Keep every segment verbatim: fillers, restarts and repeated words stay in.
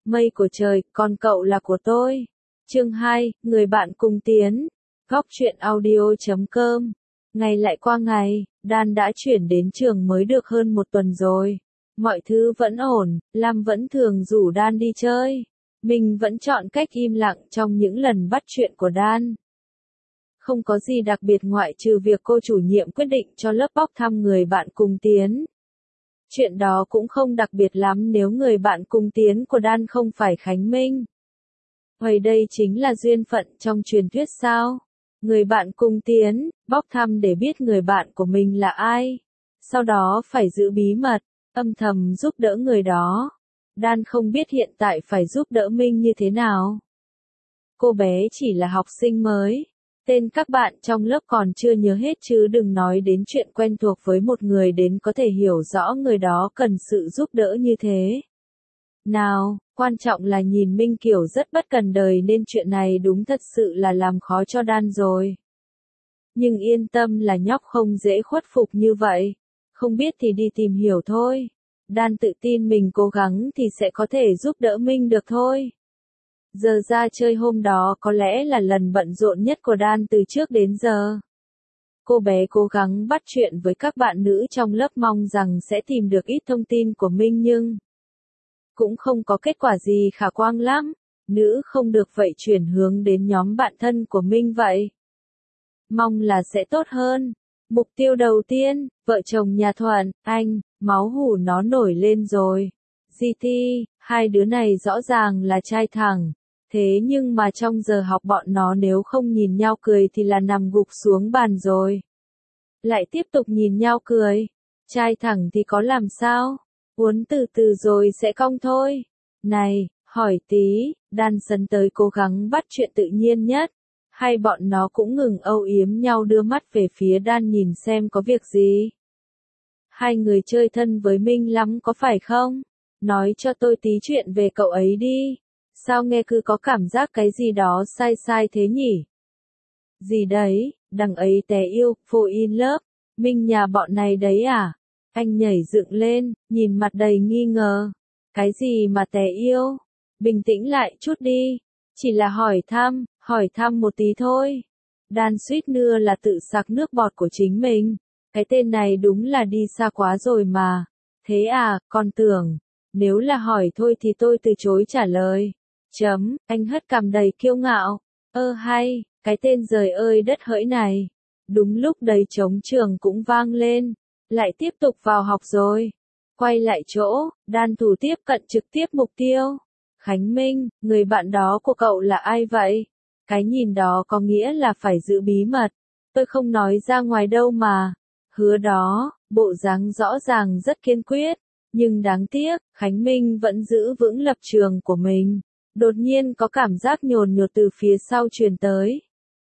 Mây của trời, còn cậu là của tôi. Chương hai, người bạn cùng tiến. Góc truyện audio chấm com. Ngày lại qua ngày, Dan đã chuyển đến trường mới được hơn một tuần rồi. Mọi thứ vẫn ổn, Lam vẫn thường rủ Dan đi chơi. Mình vẫn chọn cách im lặng trong những lần bắt chuyện của Dan. Không có gì đặc biệt ngoại trừ việc cô chủ nhiệm quyết định cho lớp bốc thăm người bạn cùng tiến. Chuyện đó cũng không đặc biệt lắm nếu người bạn cùng tiến của Dan không phải Khánh Minh. Vậy đây chính là duyên phận trong truyền thuyết sao? Người bạn cùng tiến, bốc thăm để biết người bạn của mình là ai. Sau đó phải giữ bí mật, âm thầm giúp đỡ người đó. Dan không biết hiện tại phải giúp đỡ Minh như thế nào. Cô bé chỉ là học sinh mới. Tên các bạn trong lớp còn chưa nhớ hết chứ đừng nói đến chuyện quen thuộc với một người đến có thể hiểu rõ người đó cần sự giúp đỡ như thế. Nào, quan trọng là nhìn Minh kiểu rất bất cần đời nên chuyện này đúng thật sự là làm khó cho Dan rồi. Nhưng yên tâm là nhóc không dễ khuất phục như vậy. Không biết thì đi tìm hiểu thôi. Dan tự tin mình cố gắng thì sẽ có thể giúp đỡ Minh được thôi. Giờ ra chơi hôm đó có lẽ là lần bận rộn nhất của Dan từ trước đến giờ. Cô bé cố gắng bắt chuyện với các bạn nữ trong lớp mong rằng sẽ tìm được ít thông tin của Minh nhưng cũng không có kết quả gì khả quan lắm. Nữ không được vậy chuyển hướng đến nhóm bạn thân của Minh vậy. Mong là sẽ tốt hơn. Mục tiêu đầu tiên, vợ chồng nhà Thuận, anh, máu hủ nó nổi lên rồi. giê tê, hai đứa này rõ ràng là trai thẳng. Thế nhưng mà trong giờ học bọn nó nếu không nhìn nhau cười thì là nằm gục xuống bàn rồi. Lại tiếp tục nhìn nhau cười. Trai thẳng thì có làm sao? Uốn từ từ rồi sẽ cong thôi. Này, hỏi tí, Dan sấn tới cố gắng bắt chuyện tự nhiên nhất. Hay bọn nó cũng ngừng âu yếm nhau đưa mắt về phía Dan nhìn xem có việc gì. Hai người chơi thân với Minh lắm có phải không? Nói cho tôi tí chuyện về cậu ấy đi. Sao nghe cứ có cảm giác cái gì đó sai sai thế nhỉ? Gì đấy, đằng ấy té yêu, fall in love, Minh nhà bọn này đấy à? Anh nhảy dựng lên, nhìn mặt đầy nghi ngờ. Cái gì mà té yêu? Bình tĩnh lại chút đi. Chỉ là hỏi thăm, hỏi thăm một tí thôi. Dan suýt nữa là tự sặc nước bọt của chính mình. Cái tên này đúng là đi xa quá rồi mà. Thế à, con tưởng. Nếu là hỏi thôi thì tôi từ chối trả lời. Chấm, anh hất cằm đầy kiêu ngạo. Ơ hay, cái tên giời ơi đất hỡi này. Đúng lúc đầy trống trường cũng vang lên. Lại tiếp tục vào học rồi. Quay lại chỗ, Dan thủ tiếp cận trực tiếp mục tiêu. Khánh Minh, người bạn đó của cậu là ai vậy? Cái nhìn đó có nghĩa là phải giữ bí mật. Tôi không nói ra ngoài đâu mà. Hứa đó, bộ dáng rõ ràng rất kiên quyết. Nhưng đáng tiếc, Khánh Minh vẫn giữ vững lập trường của mình. Đột nhiên có cảm giác nhồn nhột từ phía sau truyền tới.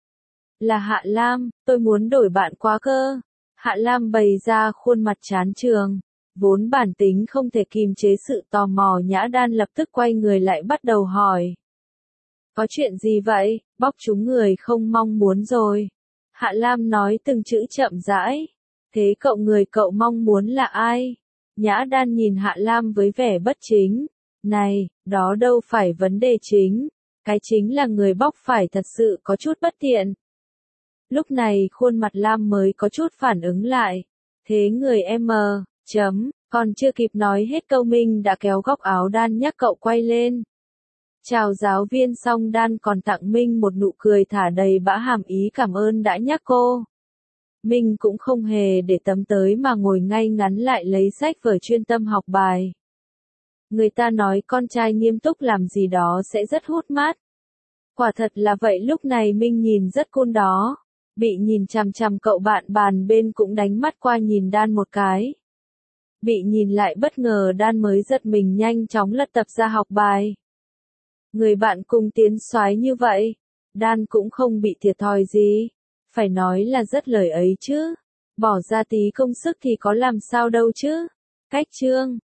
Là Hạ Lam, tôi muốn đổi bạn quá cơ. Hạ Lam bày ra khuôn mặt chán trường. Vốn bản tính không thể kìm chế sự tò mò Nhã Dan lập tức quay người lại bắt đầu hỏi. Có chuyện gì vậy, bóc chúng người không mong muốn rồi. Hạ Lam nói từng chữ chậm rãi. Thế cậu người cậu mong muốn là ai? Nhã Dan nhìn Hạ Lam với vẻ bất chính. Này, đó đâu phải vấn đề chính. Cái chính là người bóc phải thật sự có chút bất tiện. Lúc này khuôn mặt Lam mới có chút phản ứng lại. Thế người em mờ, chấm, còn chưa kịp nói hết câu Minh đã kéo góc áo Dan nhắc cậu quay lên. Chào giáo viên xong Dan còn tặng Minh một nụ cười thả đầy bã hàm ý cảm ơn đã nhắc cô. Minh cũng không hề để tâm tới mà ngồi ngay ngắn lại lấy sách vở chuyên tâm học bài. Người ta nói con trai nghiêm túc làm gì đó sẽ rất hút mắt. Quả thật là vậy lúc này Minh nhìn rất cool đó. Bị nhìn chằm chằm cậu bạn bàn bên cũng đánh mắt qua nhìn Dan một cái. Bị nhìn lại bất ngờ Dan mới giật mình nhanh chóng lật tập ra học bài. Người bạn cùng tiến soái như vậy. Dan cũng không bị thiệt thòi gì. Phải nói là rất lời ấy chứ. Bỏ ra tí công sức thì có làm sao đâu chứ. Cách chương.